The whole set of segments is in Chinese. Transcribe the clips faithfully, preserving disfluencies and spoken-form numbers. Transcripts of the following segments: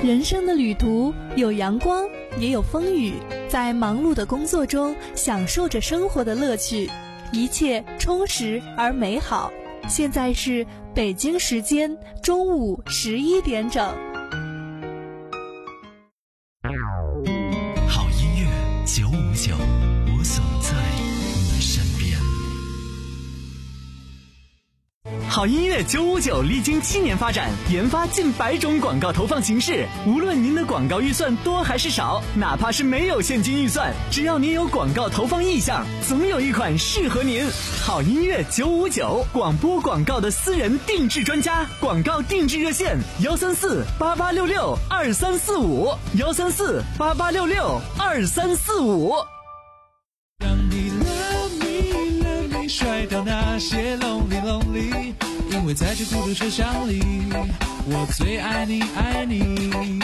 人生的旅途有阳光，也有风雨，在忙碌的工作中享受着生活的乐趣，一切充实而美好。现在是北京时间中午十一点整。 好音乐九五九，我总在你身边。好音乐九五九历经七年发展，研发近百种广告投放形式。无论您的广告预算多还是少，哪怕是没有现金预算，只要您有广告投放意向，总有一款适合您。好音乐九五九，广播广告的私人定制专家，广告定制热线幺三四八八六六二三四五幺三四八八六六二三四五。 让你 love me love me 甩掉那些 lonely lonely， 因为在这孤独车厢里，我最爱你爱你。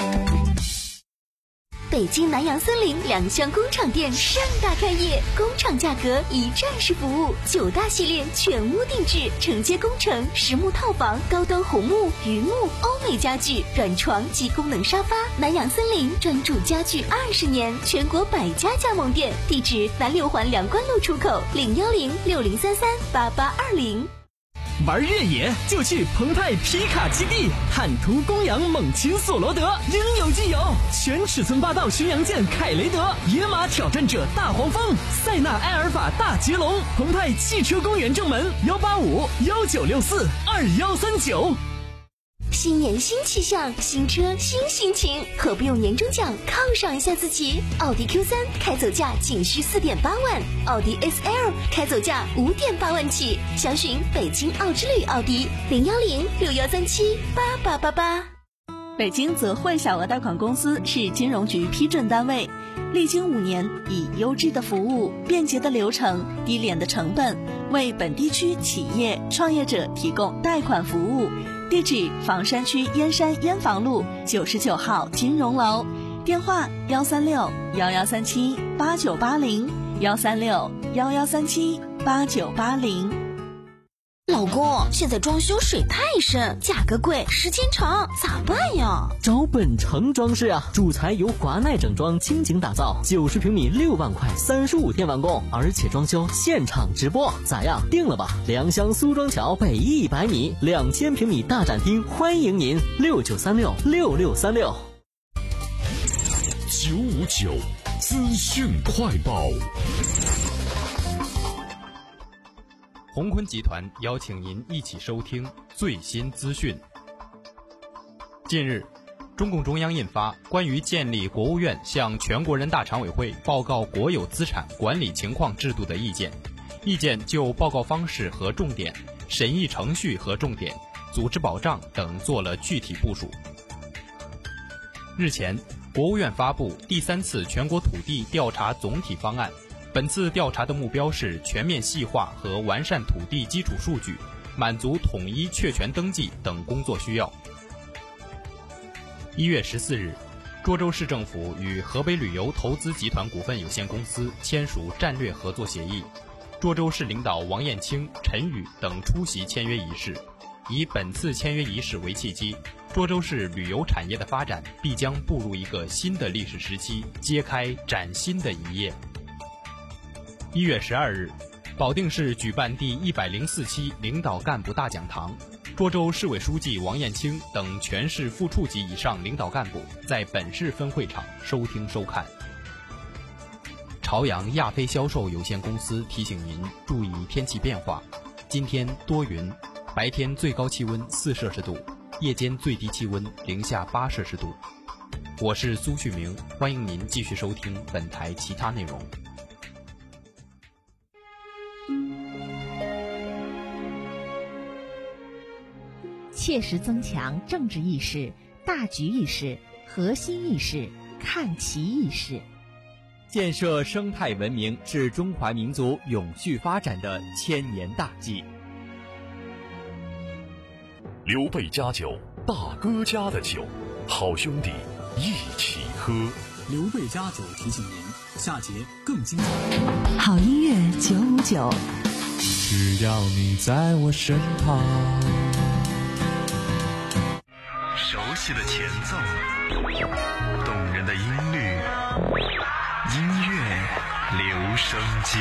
北京南洋森林两厢工厂店盛大开业，工厂价格一站式服务，九大系列全屋定制，承接工程、实木套房、高端红木、榆木、欧美家具、软床及功能沙发。南洋森林专注家具二十年，全国百家加盟店，地址南六环梁关路出口零幺零六零三三八八二零。 玩越野就去澎湃皮卡基地，汉途、公羊、猛禽、索罗德，应有尽有。全尺寸霸道巡洋舰凯雷德，野马挑战者大黄蜂，塞纳埃尔法大捷龙。澎湃汽车公园正门幺八五幺九六四二幺三九。 新年新气象，新车新心情，何不用年终奖犒赏一下自己？奥迪 Q 三 开走价仅需 四点八万，奥迪 S L 开走价 五点八万起。详询北京奥之旅奥迪零幺零六幺三七八八八八。 北京泽惠小额贷款公司是金融局批准单位，历经五年，以优质的服务、便捷的流程、低廉的成本，为本地区企业创业者提供贷款服务。地址：房山区燕山燕房路九十九号金融楼，电话：幺三六幺幺三七八九八零幺三六幺幺三七八九八零。 老公，现在装修水太深，价格贵，时间长，咋办呀？ 找本城装饰啊，主材由华奈整装倾情打造，九十平米六万块，三十五天完工，而且装修现场直播，咋样？定了吧？良乡苏庄桥北一百米，两千平米大展厅，欢迎您，六九三六六六三六。 九五九资讯快报。 鸿坤集团邀请您一起收听最新资讯。近日，中共中央印发《关于建立国务院向全国人大常委会报告国有资产管理情况制度的意见》，意见就报告方式和重点、审议程序和重点、组织保障等做了具体部署。日前，国务院发布第三次全国土地调查总体方案。本次调查的目标是全面细化和完善土地基础数据，满足统一确权登记等工作需要。一月十四日，涿州市政府与河北旅游投资集团股份有限公司签署战略合作协议，涿州市领导王艳清、陈宇等出席签约仪式。以本次签约仪式为契机，涿州市旅游产业的发展必将步入一个新的历史时期，揭开崭新的一页。一月十二日，保定市举办第一百零四期领导干部大讲堂，涿州市委书记王艳清等全市副处级以上领导干部在本市分会场收听收看。朝阳亚非销售有限公司提醒您注意天气变化，今天多云，白天最高气温四摄氏度，夜间最低气温零下八摄氏度。我是苏旭明，欢迎您继续收听本台其他内容。 切实增强政治意识、大局意识、核心意识、看齐意识， 建设生态文明是中华民族永续发展的千年大计。 刘备家酒，大哥家的酒，好兄弟一起喝。 刘备家酒提醒您，下节更精彩。 好音乐九五九， 只要你在我身旁。 熟悉的前奏，动人的音律，音乐留声机。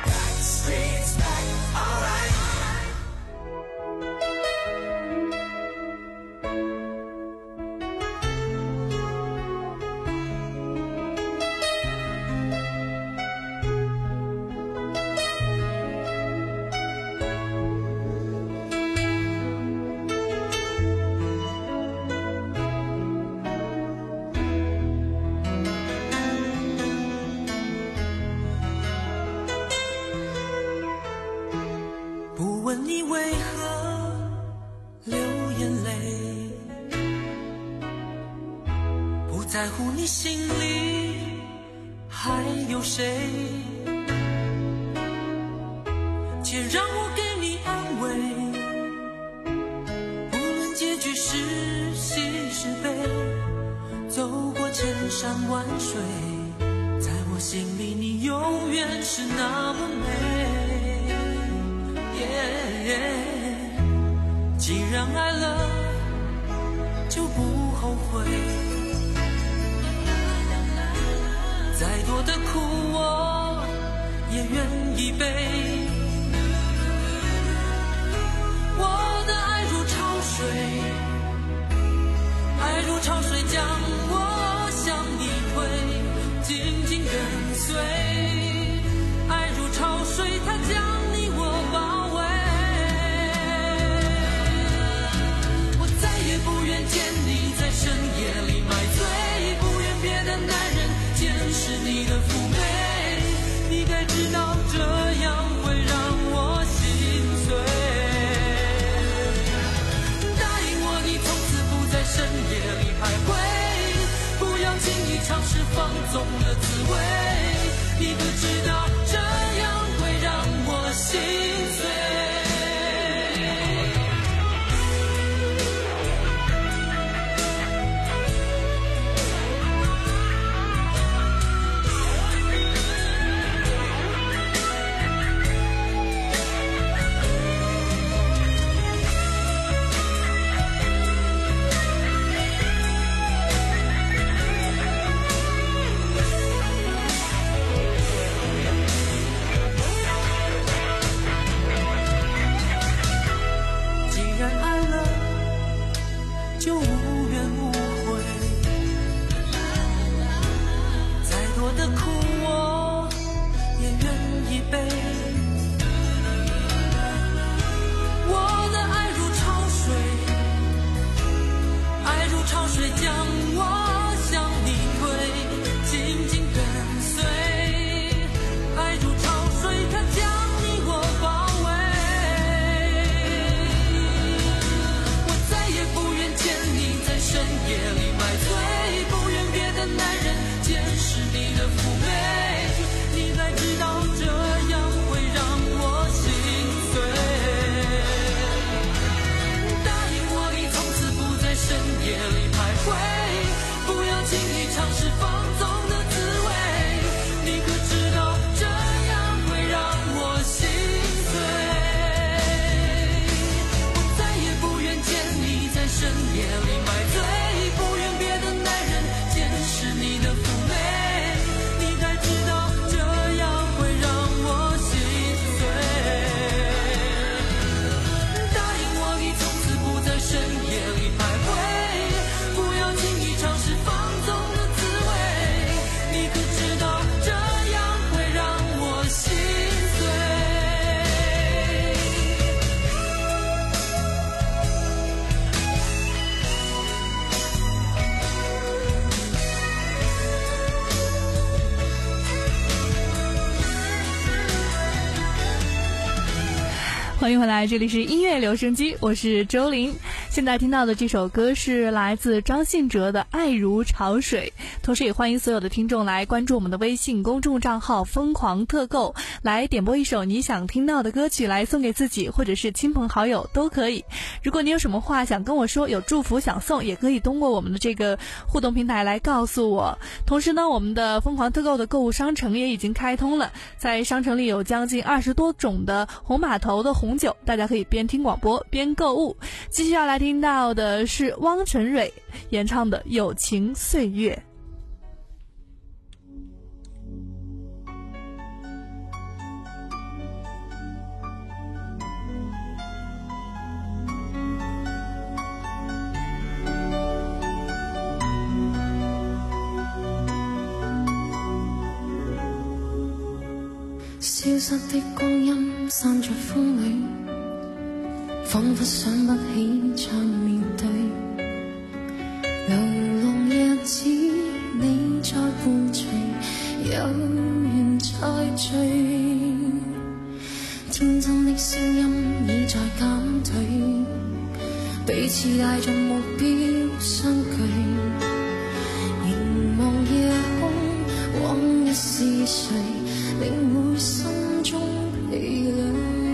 在乎你心里还有谁，且让我给你安慰，无论结局是喜是悲，走过千山万水，在我心里你永远是那么美、yeah, 既然爱了就不后悔，再多的苦我也愿意背，我的爱如潮水，爱如潮水将我向你推，紧紧跟随，爱如潮水它将你我包围，我再也不愿见你在深夜里买醉，不愿别的男人见识你的妩媚，你该知道这样会让我心碎，答应我你从此不在深夜里徘徊，不要轻易尝试放纵的滋味，你可知道这样会让我心碎。 欢迎回来，这里是音乐留声机，我是周玲。现在听到的这首歌是来自张信哲的《爱如潮水》，同时也欢迎所有的听众来关注我们的微信公众账号疯狂特购，来点播一首你想听到的歌曲来送给自己或者是亲朋好友都可以。如果你有什么话想跟我说，有祝福想送，也可以通过我们的这个互动平台来告诉我。同时呢，我们的疯狂特购的购物商城也已经开通了，在商城里有将近二十多种的红码头的红红酒，大家可以边听广播边购物。继续要来听到的是汪晨蕊演唱的《友情岁月》。 消失的光阴散在風裏，彷彿想不起再面對。流浪日子你在伴隨，有緣再聚。天真的聲音已在減退，彼此帶着目標相距。凝望夜空，往日是誰？領會心中疲累，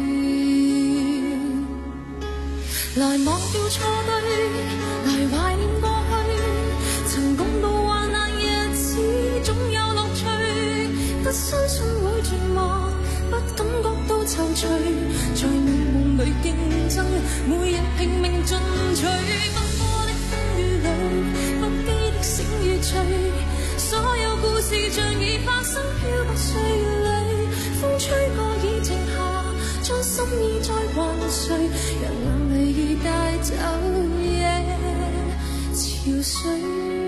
來忘掉錯對，來懷念過去，曾共度患難日子，總有樂趣。不相信會絕望，不感覺到躊躇，在美夢裏競爭，每日拼命進取。奔波的風雨裏，不羈的醒與醉，所有故事像已發生，飄泊歲月裏，風吹過已靜下，將心意再還誰？讓眼淚已帶走夜潮水。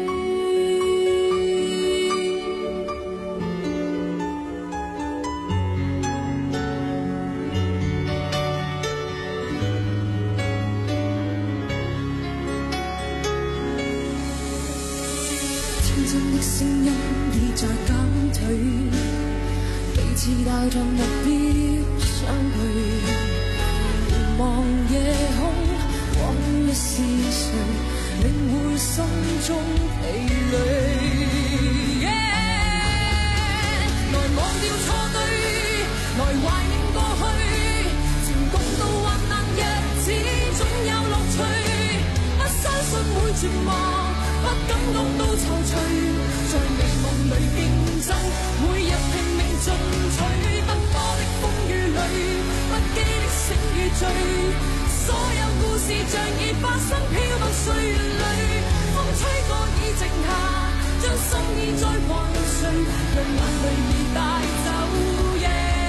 天真的聲音已在減退，彼此帶着目標相距。凝望夜空，往日是誰？領會心中疲累。Yeah! 來忘掉錯對，來懷念過去，曾共度患難日子，總有樂趣。不相信會絕望，不感覺到躊躇，在美夢裏競爭，每日拼命進取。奔波的風雨裏，不羈的醒與醉，所有故事像已發生，飄泊歲月裏，風吹過已靜下，將心意再還誰？讓眼淚已帶走夜。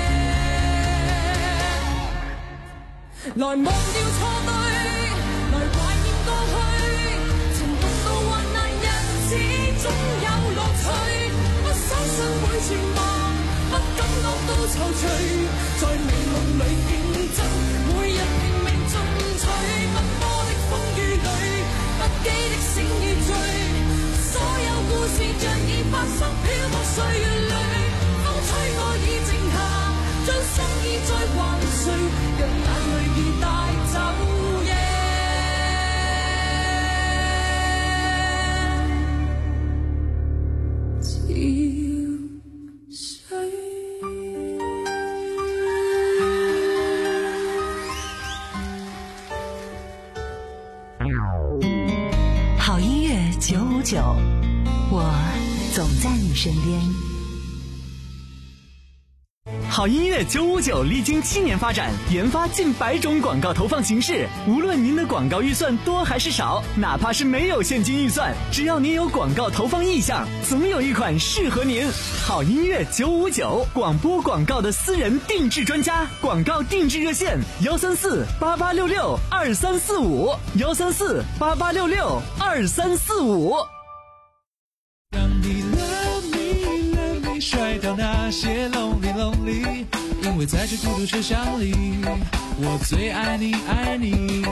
來忘掉錯對，來懷念過去，曾共度患難日子，總有樂趣。不相信會絕望，不感覺到躊躇，在美夢裏競爭，每日拼命進取。奔波的風雨裏，不羈的醒與醉，所有故事像已發生，飄泊歲月裏，風吹過已靜下，將心意再還誰？讓眼淚已帶走夜好音乐九五九，我总在你身边。 好音乐九五九历经七年发展，研发近百种广告投放形式。无论您的广告预算多还是少，哪怕是没有现金预算，只要您有广告投放意向，总有一款适合您。好音乐九五九，广播广告的私人定制专家，广告定制热线：幺三四八八六六二三四五，幺三四八八六六二三四五。 让你 love me love me 甩掉那些 lonely lonely， 因为在这孤独车厢里，我最爱你爱你。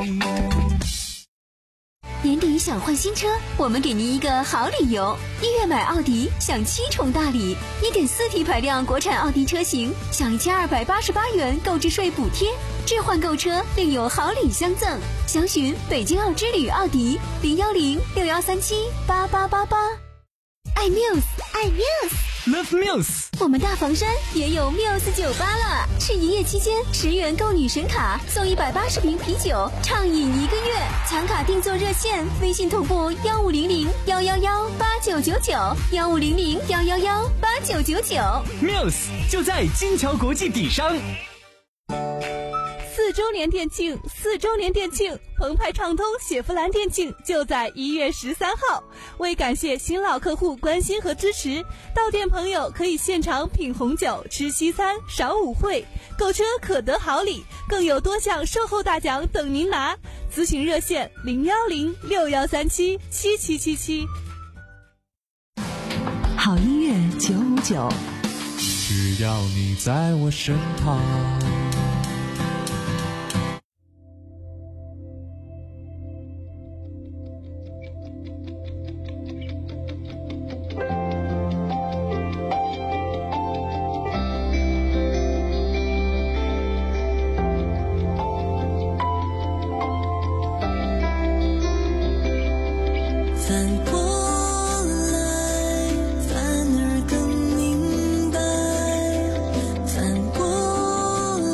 年底想换新车，我们给您一个好理由。一月买奥迪享七重大礼， 一点四 T 排量国产奥迪车型享一千二百八十八元购置税补贴，置换购车另有好礼相赠。详询北京奥之旅奥迪零幺零六幺三七八八八八。爱 Muse， 爱 Muse。Love Muse， 我们大房山也有 Muse 酒吧了，是营业期间十元购女神卡送一百八十瓶啤酒，畅饮一个月。抢卡定做热线，微信同步幺五零零幺幺幺八九九九，幺五零零幺幺幺八九九九。 Muse 就在金桥国际底商。 四四周年店庆，四周年店庆，澎湃畅通雪佛兰店庆就在一月十三号。为感谢新老客户关心和支持，到店朋友可以现场品红酒、吃西餐、赏舞会，购车可得好礼，更有多项售后大奖等您拿。咨询热线零幺零六幺三七七七七七。 好音乐九五九， 只要你在我身旁。 反过来，反而更明白，反过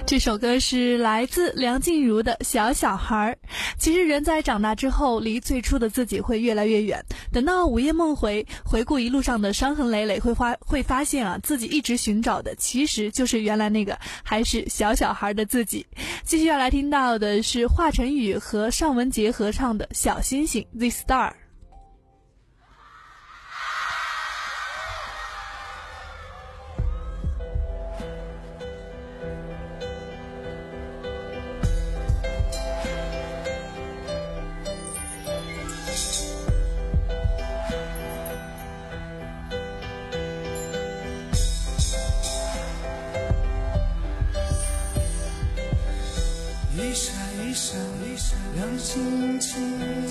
这首歌是来自梁静茹的《小小孩》。其实人在长大之后，离最初的自己会越来越远。等到午夜梦回，回顾一路上的伤痕累累，会发会发现啊，自己一直寻找的其实就是原来那个还是小小孩的自己。继续要来听到的是华晨宇和尚雯婕合唱的《小星星 The Star》。 一闪一闪一闪亮晶晶，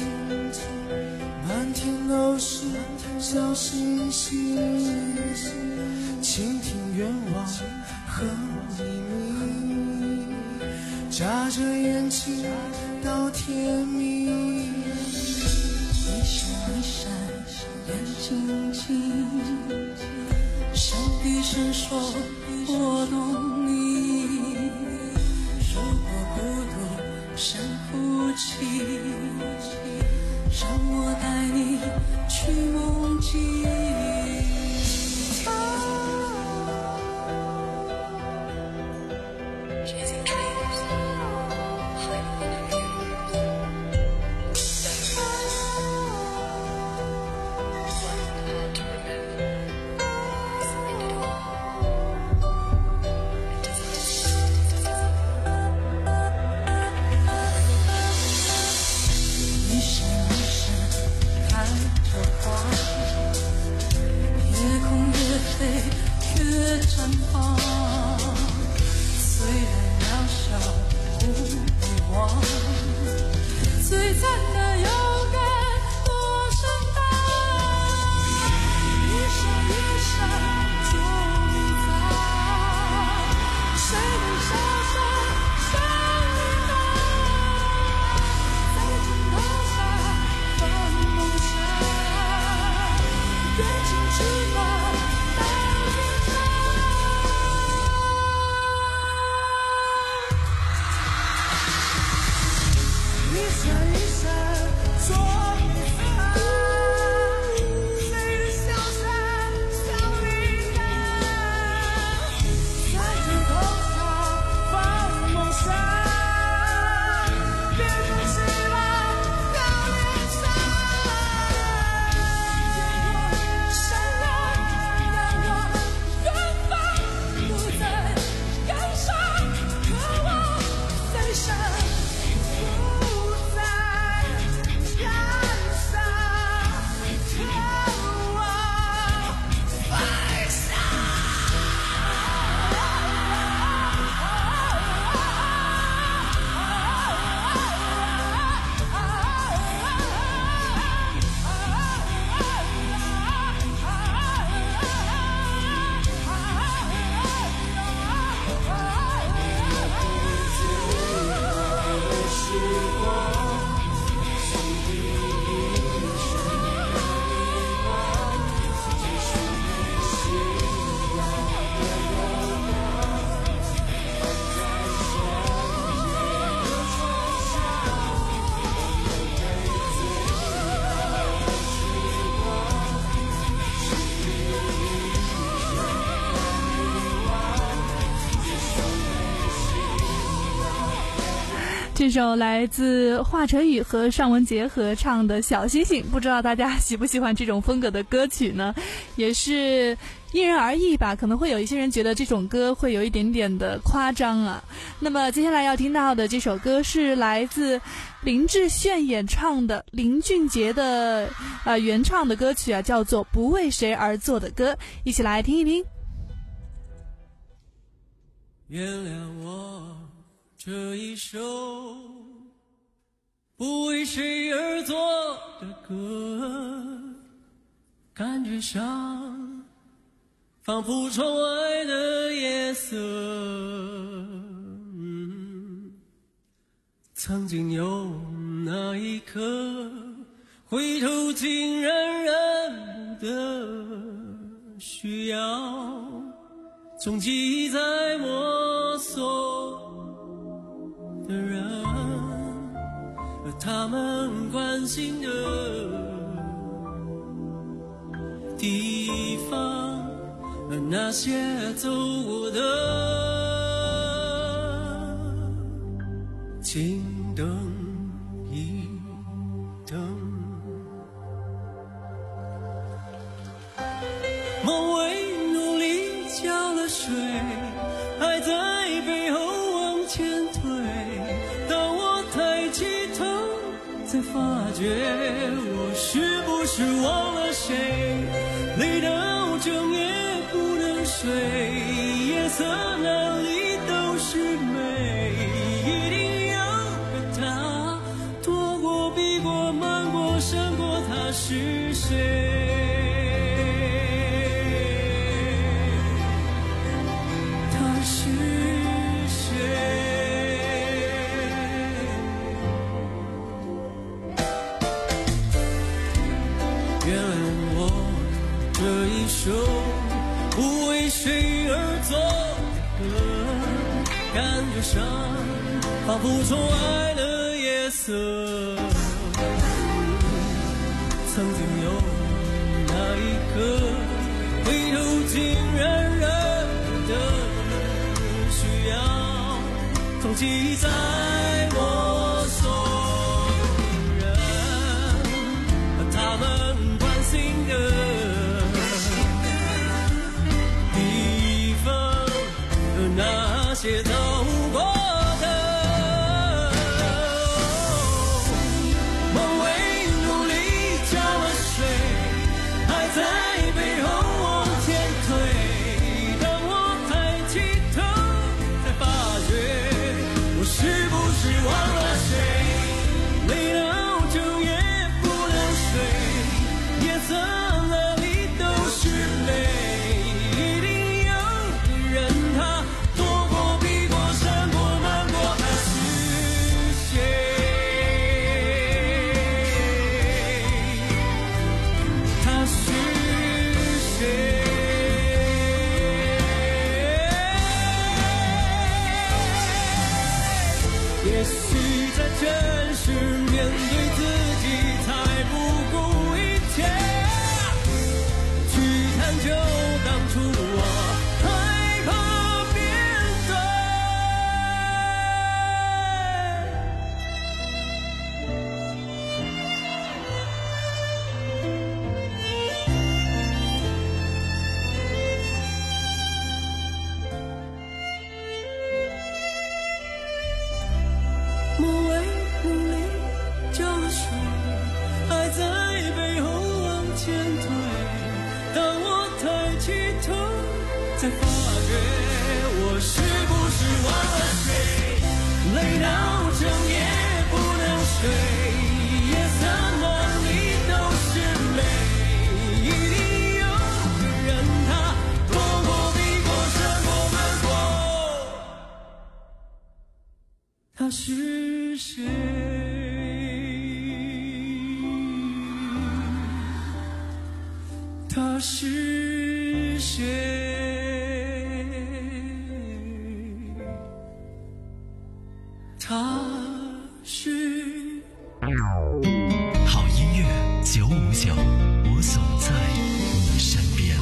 满天都是小星星，倾听愿望和秘密，眨着眼睛到天明。 一闪一闪亮晶晶，像雨声说我懂你，如果孤独深呼气，让我带你去梦境。 这首来自华晨宇和尚雯婕合唱的《小星星》，不知道大家喜不喜欢这种风格的歌曲呢？也是因人而异吧，可能会有一些人觉得这种歌会有一点点的夸张啊。那么接下来要听到的这首歌是来自林志炫演唱的林俊杰的呃原创的歌曲啊，叫做《不为谁而作的歌》，一起来听一听。 原谅我这一首不为谁而作的歌，感觉上仿佛窗外的夜色，嗯，曾经有那一刻回头竟然认不得需要从记忆在摸索， 的人，他们关心的地方，那些走过的请等一等。梦为努力浇了水，还在背后往前推，当我抬起头才发觉我是不是忘了谁，累到整夜不能睡，夜色哪里都是美，一定要和他躲过避过瞒过闪过，他是谁，他是谁。原来我这一首不为谁而作的歌，感觉上仿佛宠爱了夜色。曾经有那一刻，回头竟然认得需要从记忆在我所有人，他们关心的地方，那些走过的梦为努力浇了水，还在背后往前推，当我抬起头才发觉我是不是忘了谁，累到整夜不能睡，夜色哪里都是泪，一定要忍他躲过避过闪过瞒过，他是谁，他是谁。也许在真实面对自己才不顾一切去探究当初我害怕面对。梦为努力浇了水，还在背后往前推，当我抬起头才发觉我是不是忘了谁，累到整夜不能睡，夜色哪里都是泪，一定要忍他躲过避过闪过瞒过，他是谁，他是谁，他是好音乐九五九，我总在你身边。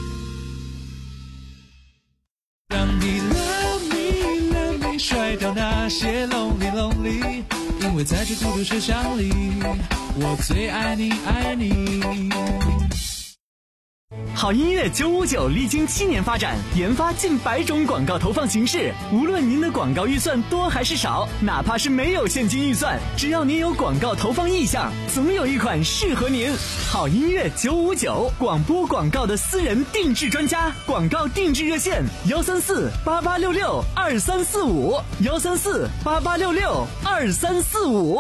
让你 love me love me 甩掉那些 lonely lonely， 因为在这孤独车厢里，我最爱你爱你。 好音乐九五九历经七年发展，研发近百种广告投放形式。无论您的广告预算多还是少，哪怕是没有现金预算，只要您有广告投放意向，总有一款适合您。好音乐九五九，广播广告的私人定制专家，广告定制热线：幺三四八八六六二三四五，幺三四八八六六二三四五。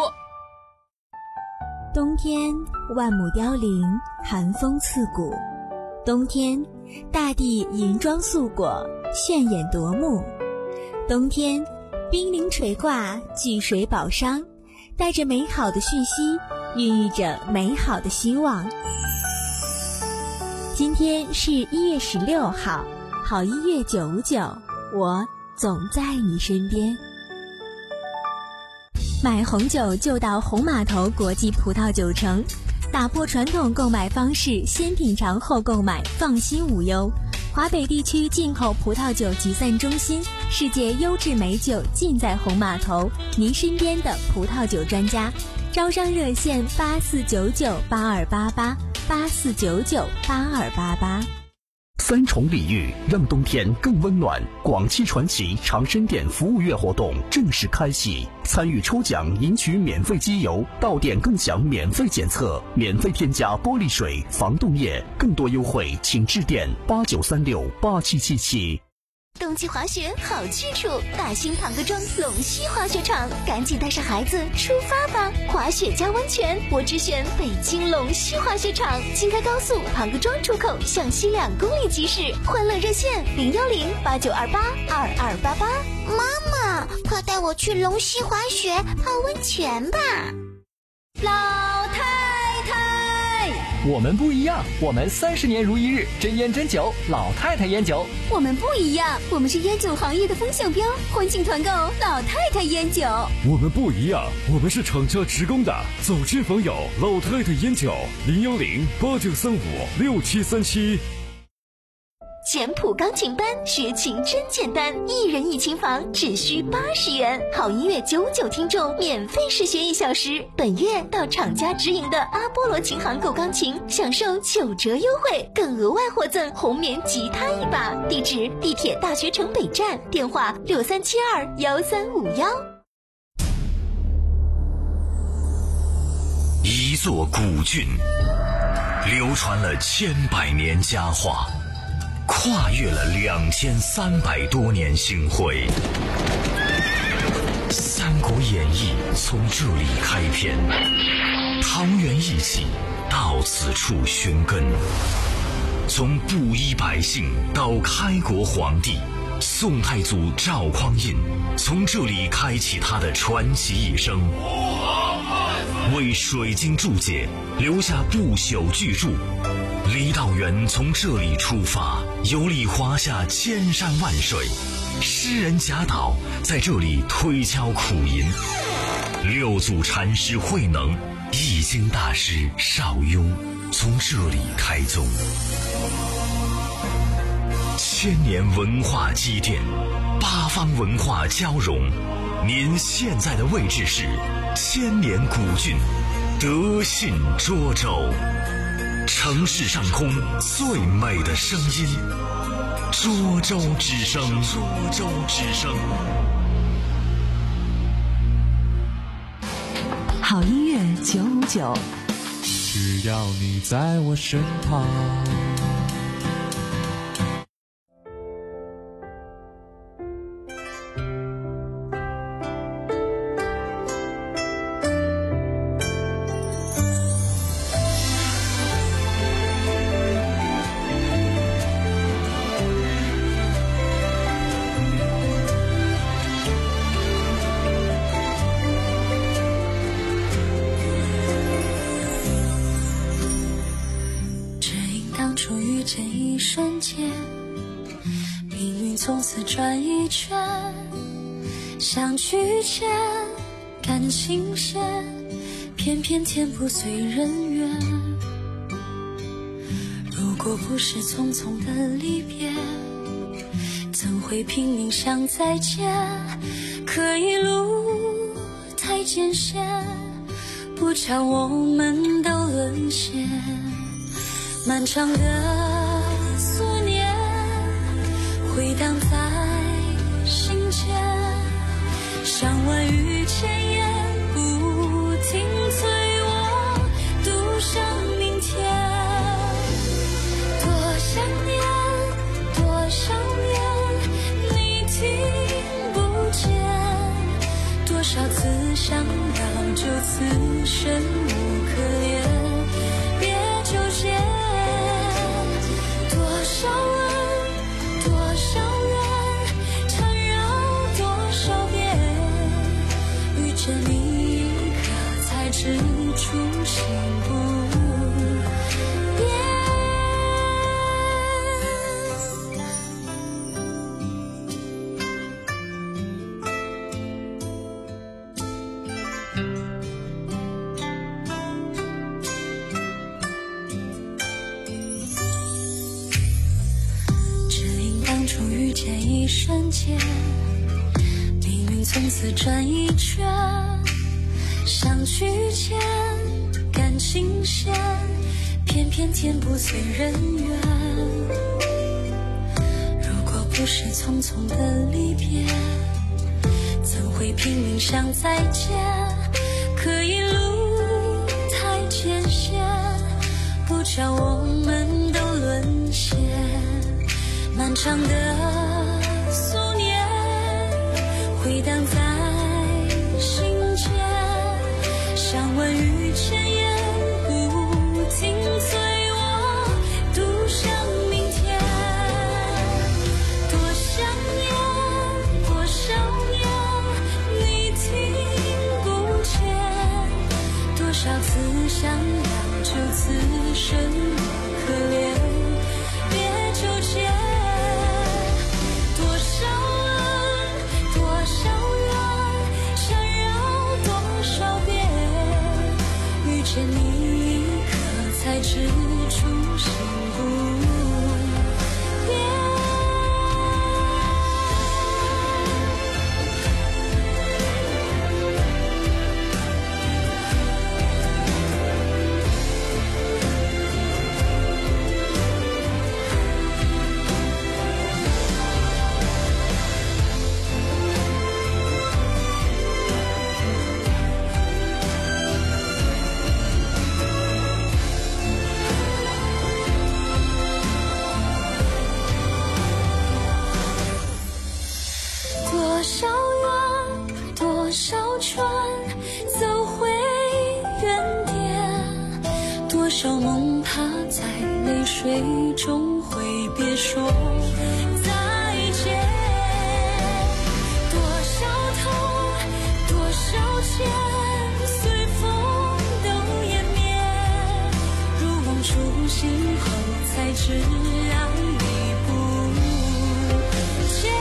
冬天万木凋零，寒风刺骨。冬天，大地银装素裹，炫眼夺目。冬天，冰凌垂挂，聚水宝商，带着美好的讯息，孕育着美好的希望。今天是一月十六号，好音乐九五九，我总在你身边。 买红酒就到红码头国际葡萄酒城，打破传统购买方式，先品尝后购买，放心无忧。华北地区进口葡萄酒集散中心，世界优质美酒尽在红码头，您身边的葡萄酒专家。招商热线八四九九八二八八八四九九八二八八。 三重礼遇让冬天更温暖。广汽传祺长生店服务月活动正式开启，参与抽奖赢取免费机油，到店更享免费检测，免费添加玻璃水、防冻液，更多优惠请致电八九三六八七七七。 冬季滑雪好去处，大兴庞各庄龙溪滑雪场，赶紧带上孩子出发吧！滑雪加温泉，我只选北京龙溪滑雪场。京开高速庞各庄出口向西两公里即驶，欢乐热线零幺零八九二八二二八八。 妈妈，快带我去龙溪滑雪泡温泉吧！ 老太太， 我们不一样，我们三十年如一日，真烟真酒，老太太烟酒。 我们不一样，我们是烟酒行业的风向标，欢庆团购老太太烟酒。 我们不一样，我们是厂家职工的，走亲访友，老太太烟酒，零幺零八九三五六七三七。 简谱钢琴班，学琴真简单，一人一琴房，只需八十元。好音乐九九听众免费试学一小时。本月到厂家直营的阿波罗琴行购钢琴，享受九折优惠，更额外获赠红棉吉他一把。地址：地铁大学城北站，电话六三七二幺三五幺。 一座古郡，流传了千百年佳话。跨越了两千三百多年星辉，《三国演义》从这里开篇，桃园义气到此处寻根，从布衣百姓到开国皇帝，宋太祖赵匡胤从这里开启他的传奇一生，为水晶注解留下不朽巨著。李道元从这里出发，游历华夏千山万水，诗人贾岛在这里推敲苦吟，六祖禅师慧能、易经大师邵雍从这里开宗。千年文化积淀，八方文化交融，您现在的位置是千年古郡德信涿州。城市上空最美的声音，涿州之声。涿州之声。 好音乐九五九， 只要你在我身旁。 从此转一圈，相聚间感新鲜，偏偏天不随人愿。如果不是匆匆的离别，怎会拼命想再见？可一路太艰险，不叫我们都沦陷。漫长的思念回荡在心间，像万语千言不停催我读上明天。多想念，多想念，你听不见。多少次想让就此生无可恋，别纠结。多少人，多少人瞬间，命运从此转一圈，相聚前感情线，偏偏天不遂人愿。如果不是匆匆的离别，怎会拼命想再见？可一路太艰险，不叫我们都沦陷。漫长的宿念回荡在心间，像万语千言不停催我独向明天。多想念多想念你听不见，多少次想要就此生可怜，别纠结。多少恩多少怨，缠绕多少遍，遇见你一刻才知初心不变。多少远多少圈，走回原点，多少梦趴在泪水中挥别说再见。多少痛多少歉，随风都湮灭，如梦初醒后才知爱已不见。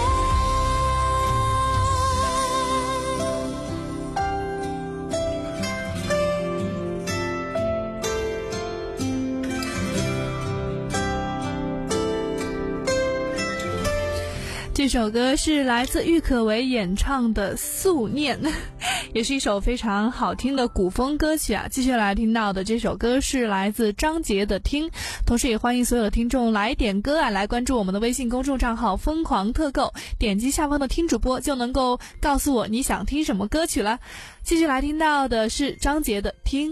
这首歌是来自郁可唯演唱的《宿念》，也是一首非常好听的古风歌曲啊。继续来听到的这首歌是来自张杰的《听》，同时也欢迎所有的听众来点歌啊，来关注我们的微信公众账号疯狂特购，点击下方的听主播就能够告诉我你想听什么歌曲了。继续来听到的是张杰的《听》。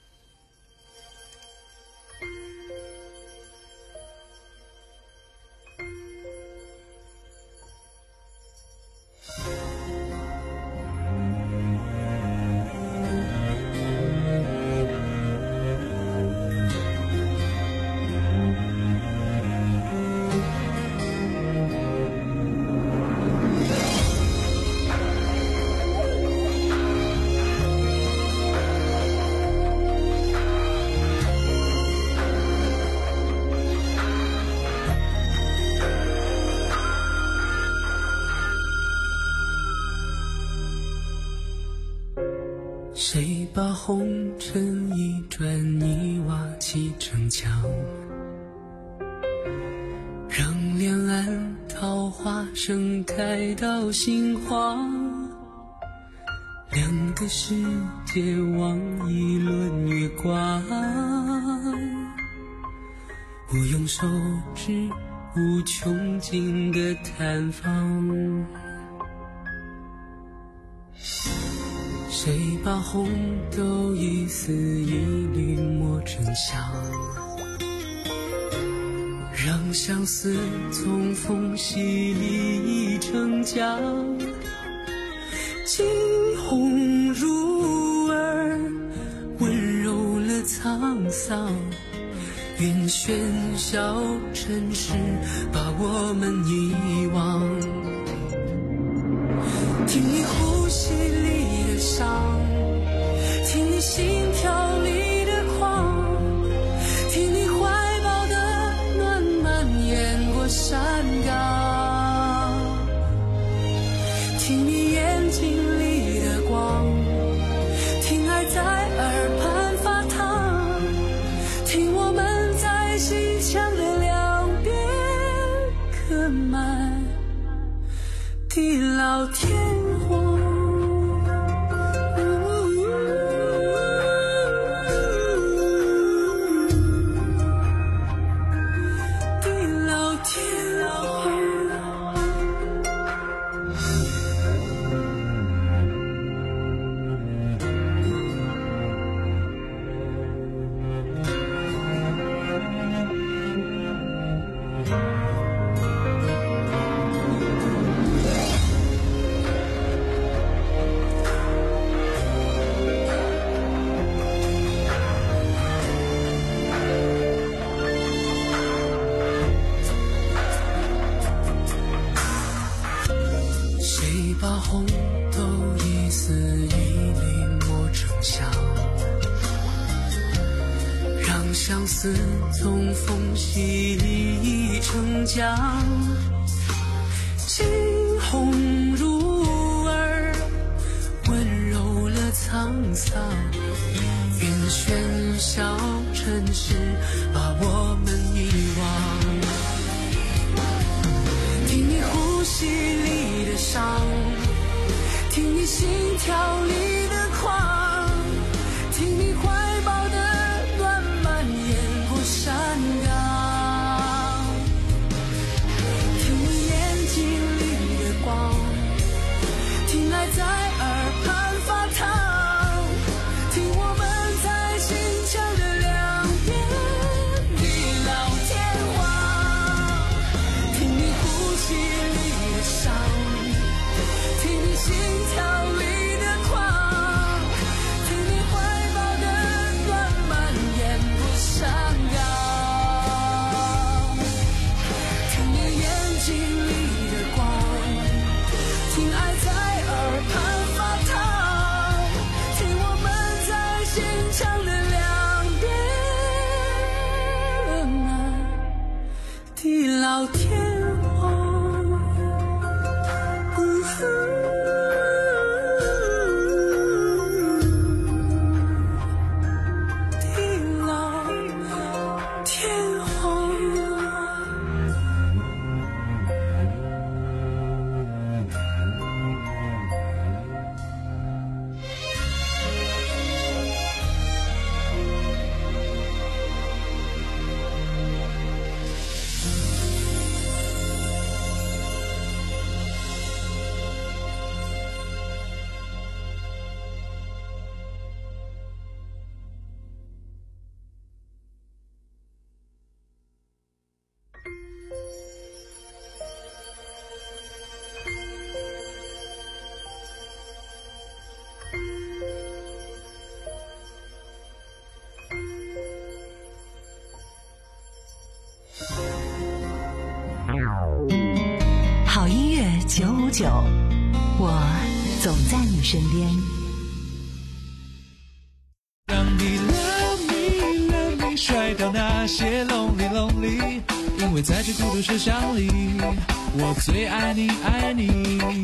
谁把红尘一砖一瓦砌成墙，让两岸桃花盛开到心慌。两个世界望一轮月光，我用手指无穷尽的探访。谁把红豆一丝一缕磨成香，让相思从缝隙里成浆。惊鸿入耳，温柔了沧桑，愿喧嚣尘世把我们遗忘。听你呼吸里的伤，听你心跳里的狂，听你怀抱的暖蔓延过山岗，听你眼睛里的光，听爱在耳畔发烫，听我们在心墙的两边刻满地老天荒。 把红豆一丝一缕磨成香，让相思从缝隙里成浆。惊鸿入耳，温柔了沧桑。愿喧嚣尘世把我们遗忘。听你呼吸里的伤，听你心跳里的狂，听你怀抱的暖蔓延过山岗，听你眼睛里的光，听爱在耳畔发烫，听我们在心墙的两边地老天荒，听你呼吸里的伤，听你心跳里的狂，听你怀抱的暖蔓延过山岗，听你眼睛里的光，听爱在耳畔发烫，听我们在心墙的两边地老天荒。 好音乐九五九，我总在你身边。 让你 love me love me 甩掉那些 lonely lonely， 因为在这孤独世上里，我最爱你爱你。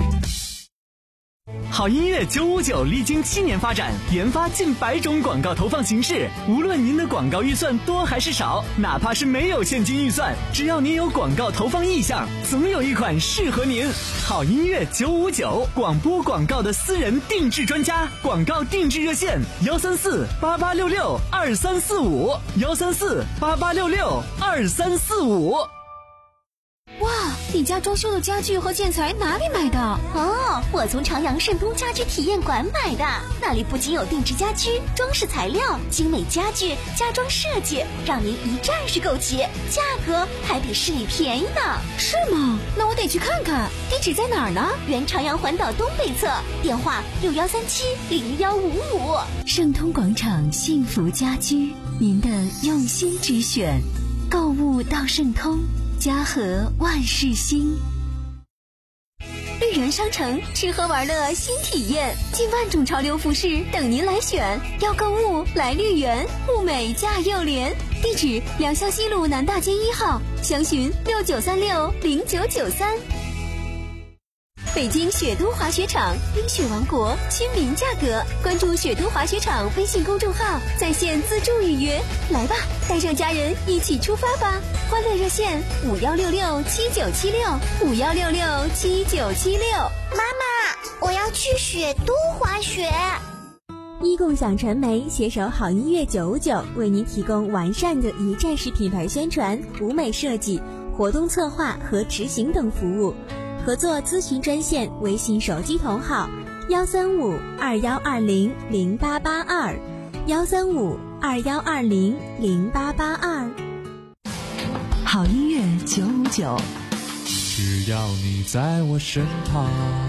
好音乐九五九历经七年发展，研发近百种广告投放形式。无论您的广告预算多还是少，哪怕是没有现金预算，只要您有广告投放意向，总有一款适合您。好音乐九五九，广播广告的私人定制专家，广告定制热线：幺三四八八六六二三四五，幺三四八八六六二三四五。 哇，你家装修的家具和建材哪里买的？哦，我从朝阳盛东家居体验馆买的。那里不仅有定制家居、装饰材料、精美家具、家装设计，让您一站式购齐，价格还比市里便宜呢。是吗？那我得去看看。地址在哪儿呢？原朝阳环岛东北侧，电话六幺三七零幺五五。 盛通广场幸福家居，您的用心之选，购物到盛通。家和万事兴。 绿园商城吃喝玩乐新体验，近万种潮流服饰等您来选。要购物来绿园，物美价又廉。地址：良校西路南大街一号，详询六九三六零九九三。 北京雪都滑雪场，冰雪王国，亲民价格。关注雪都滑雪场微信公众号，在线自助预约。来吧，带上家人一起出发吧！欢乐热线五幺六六七九七六五幺六六七九七六。 妈妈，我要去雪都滑雪。 一共享传媒携手好音乐九五九，为您提供完善的一站式品牌宣传、舞美设计、活动策划和执行等服务。合作咨询专线微信手机同号幺三五二幺二零零八八二幺三五二幺二零零八八二。 好音乐九五九， 只要你在我身旁。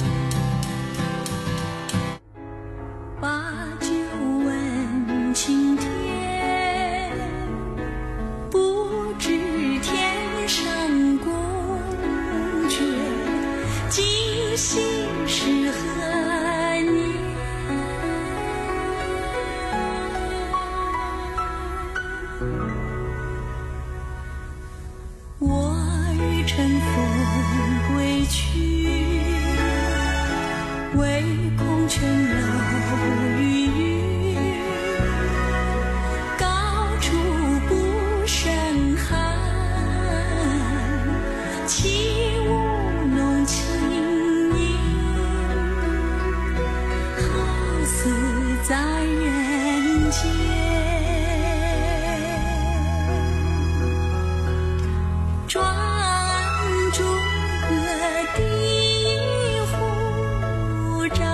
把酒问青天，不知天上宫阙，今夕是何年？我欲乘风归去，唯恐琼楼玉宇，高处不胜寒。起舞弄清影，好似在人间。转朱阁地户照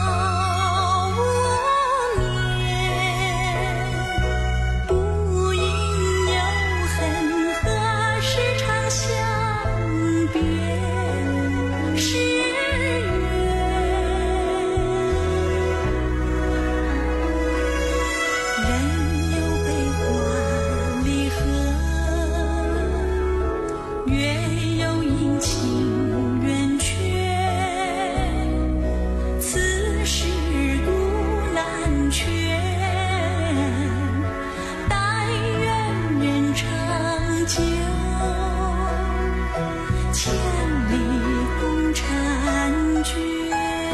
无眠，不应有恨，何时长相别时圆。人有悲欢离合，月有阴晴圆缺，此事古难全。但愿人长久，千里共婵娟。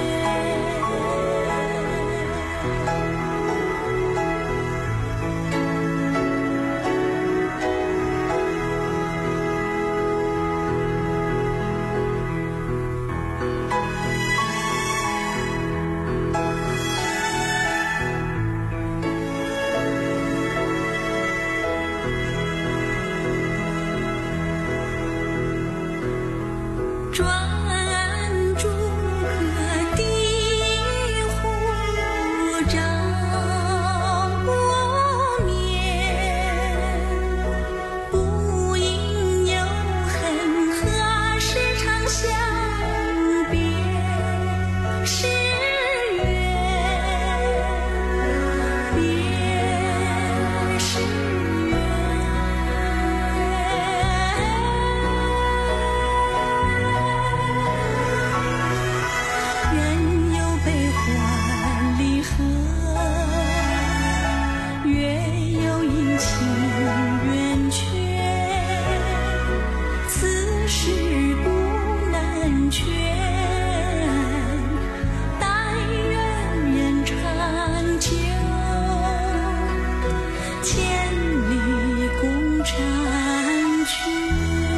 转朱阁地户照无眠，不应有恨，何时长相别时圆。别时人有悲欢离合，月有阴晴圆缺，此事古难全。但愿人长久，千里共婵娟。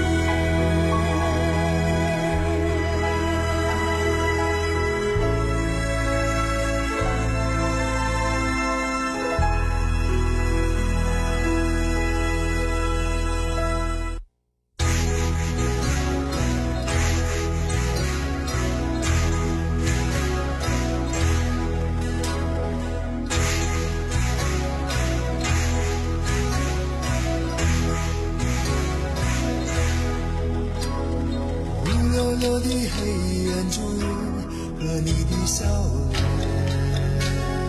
乌溜溜的黑眼珠和你的笑脸，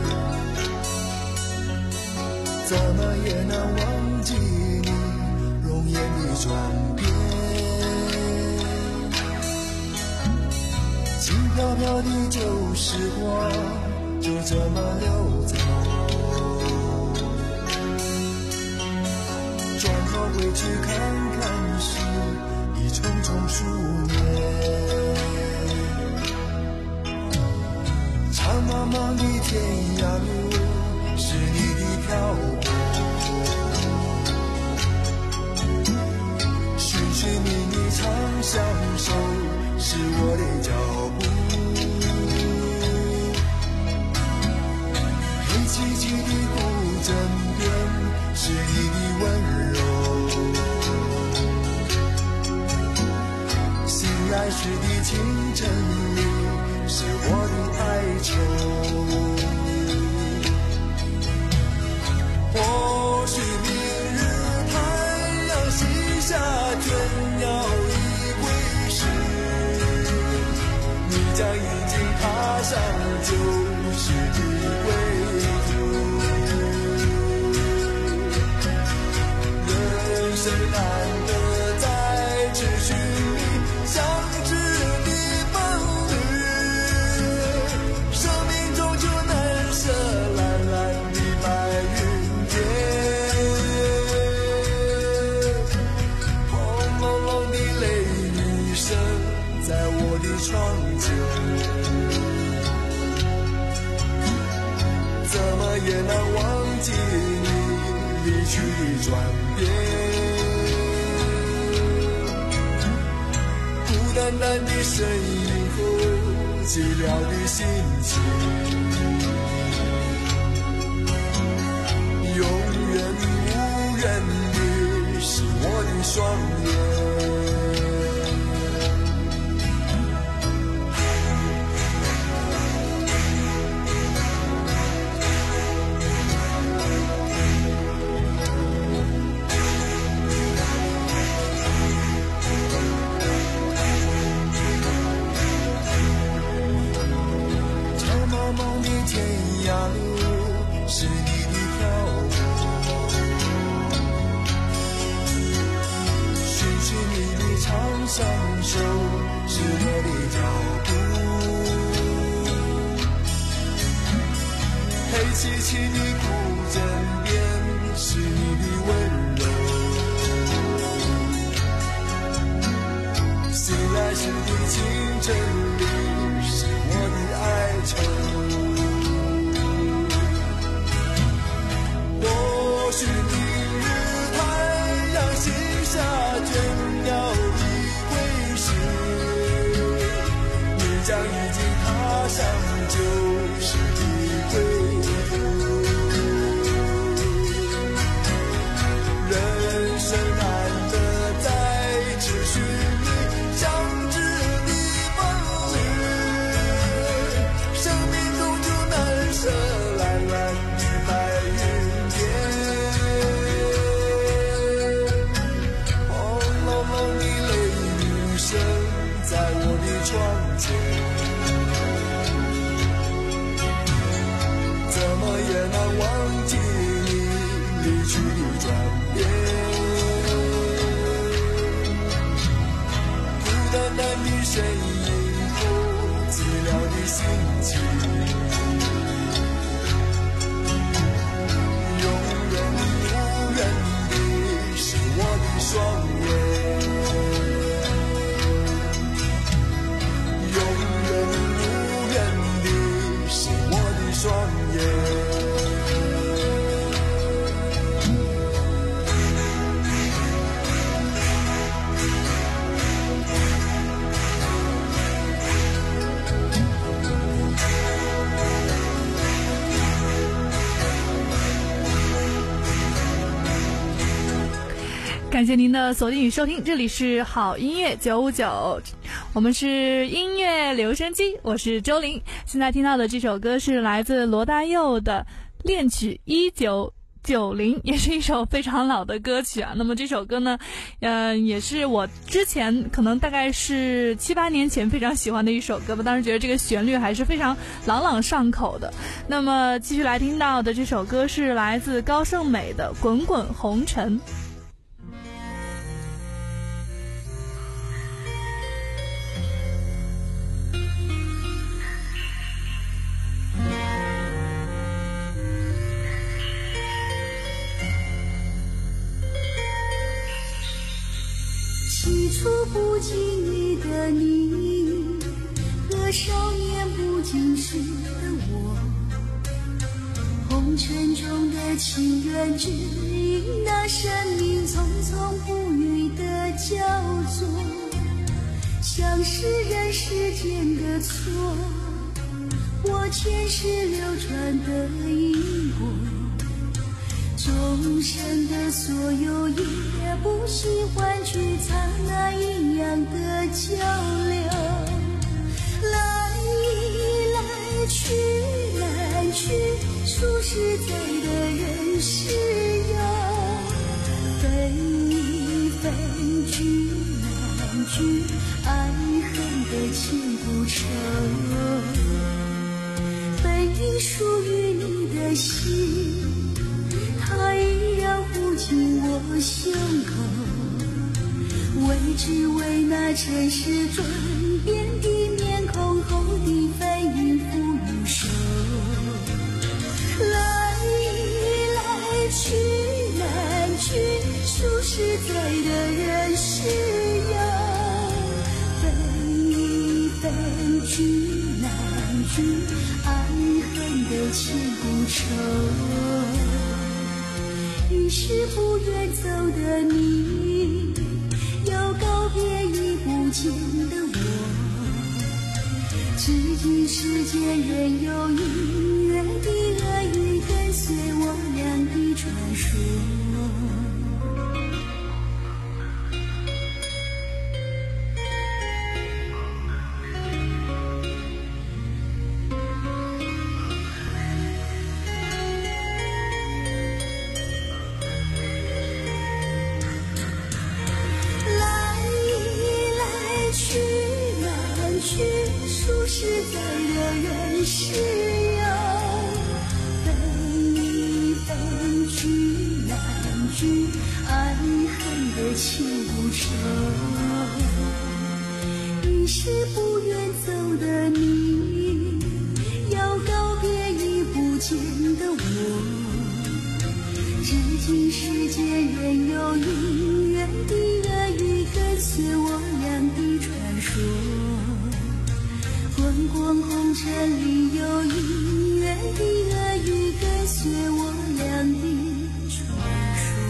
怎么也难忘记你容颜的转变。轻飘飘的旧时光就这么溜走，转头回去看看时，一重重数年。 茫的天涯路是你的漂泊，寻寻觅觅长相守是我的脚步，黑漆漆的古镇边是你的温柔，醒来时的清晨里是我的哀愁。或许明日太阳西下，倦鸟已归时，你将已经踏上旧时的归途。人生难得再次寻觅相知的伴侣，生命中就难舍蓝蓝的白云间，轰隆隆的雷雨声在我的窗前，怎么也难忘记你离去的转变。孤单单的身影和寂寥的心情，永远无人的是我的双眼。茫茫的天涯路是你的漂泊，寻寻觅觅长相守是我的脚步，黑漆漆的古镇边是你的温柔，醒来时的清晨里是我的哀愁。或许明日太阳西下，倦鸟已归时，你将已经踏上旧时的归途。人生难得再次寻觅相知的伴侣，生命中就难舍蓝蓝的白云间。在我的窗前，怎么也难忘记你离去的转变。孤单单的身影和寂寥的心情，永远无人的是我的双眼。双眼， 感谢您的锁定与收听，这里是好音乐九五九，我们是音乐留声机，我是周玲。现在听到的这首歌是来自罗大佑的《恋曲一九九零》，也是一首非常老的歌曲啊。那么这首歌呢，呃，也是我之前可能大概是七八年前非常喜欢的一首歌吧，当时觉得这个旋律还是非常朗朗上口的。那么继续来听到的这首歌是来自高胜美的《滚滚红尘》。 起初不经意的你，和少年不今世的我，红尘中的情缘只因那生命匆匆不语的交错，像是人世间的错，我前世流传的因果，众生的所有也不惜换取刹那阴阳的交流，来来去来去，说实在的人世有，分分聚难聚，爱恨的牵不成，本应属于你的心，它依然护紧我胸口，为只为那尘世转变的面孔后的翻云覆雨手，来来去难聚，说实在的人世有，分分聚难聚，爱恨的牵不成，于是不愿走的你，又告别已不见的我，至今世间仍有姻缘的恶语跟随我俩的传说。说实在的人世有，分分聚难聚，爱恨的牵不成，于是不愿走的你，要告别已不见的我，至今世间仍有姻缘的恶语跟随我俩的传说，滚滚红尘里有姻缘的恶语跟随我俩的传说。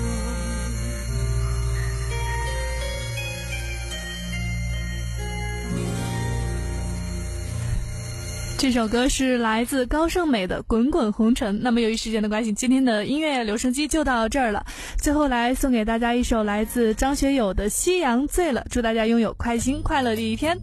这首歌是来自高胜美的《滚滚红尘》。那么由于时间的关系，今天的音乐留声机就到这儿了。最后来送给大家一首来自张学友的《夕阳醉了》，祝大家拥有快心快乐的一天。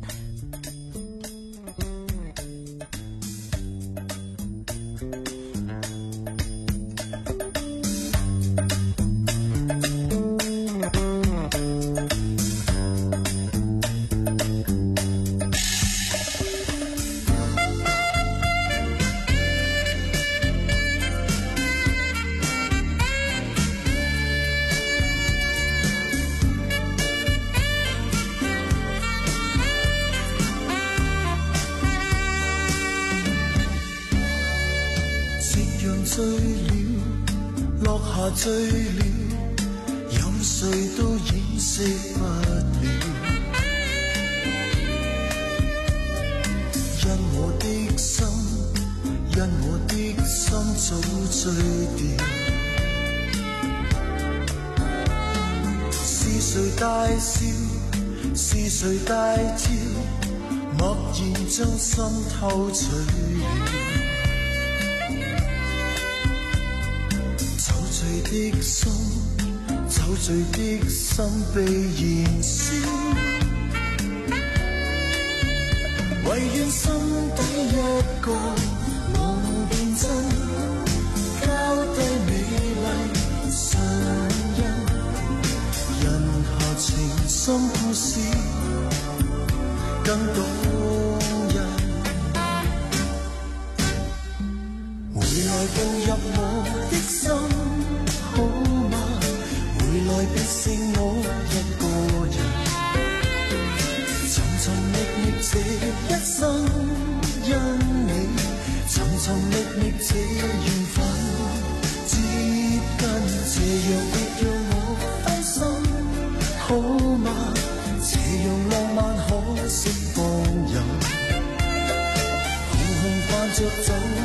醉了，落下醉了，有谁都掩饰不了。因我的心，因我的心早醉掉。是谁大笑？是谁大叫？默然将心偷取了。的心，酒醉的心被燃烧，唯愿心底一个夢變真，交低美麗唇印，人下情深故事更動人，回來步入我的心。好嗎？回來別剩我一個人，尋尋覓覓這一生，因你尋尋覓覓這緣分，接近這樣別讓我分心，好嗎？這樣浪漫可釋放。 就走。